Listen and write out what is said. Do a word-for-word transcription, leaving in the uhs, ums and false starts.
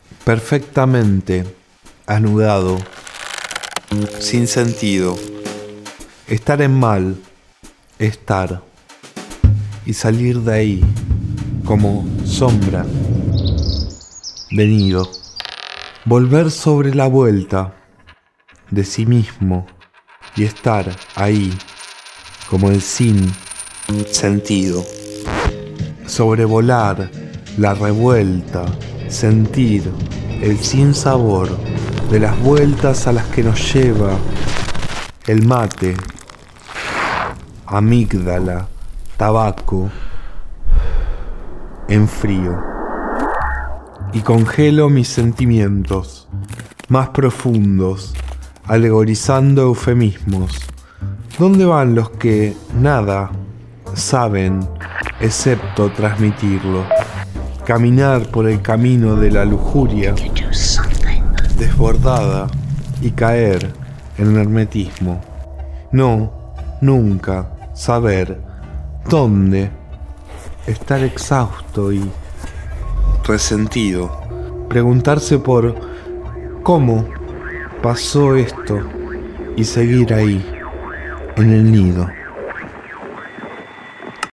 perfectamente anudado, sin sentido. Estar en mal, estar, y salir de ahí como sombra de nido. Volver sobre la vuelta de sí mismo y estar ahí como el sin sentido. Sobrevolar la revuelta, sentir el sin sabor de las vueltas a las que nos lleva el mate, amígdala, tabaco, en frío. Y congelo mis sentimientos más profundos, alegorizando eufemismos. ¿Dónde van los que nada saben excepto transmitirlo? Caminar por el camino de la lujuria desbordada y caer en el hermetismo. No, nunca saber dónde. Estar exhausto y resentido. Preguntarse por cómo pasó esto y seguir ahí, en el nido.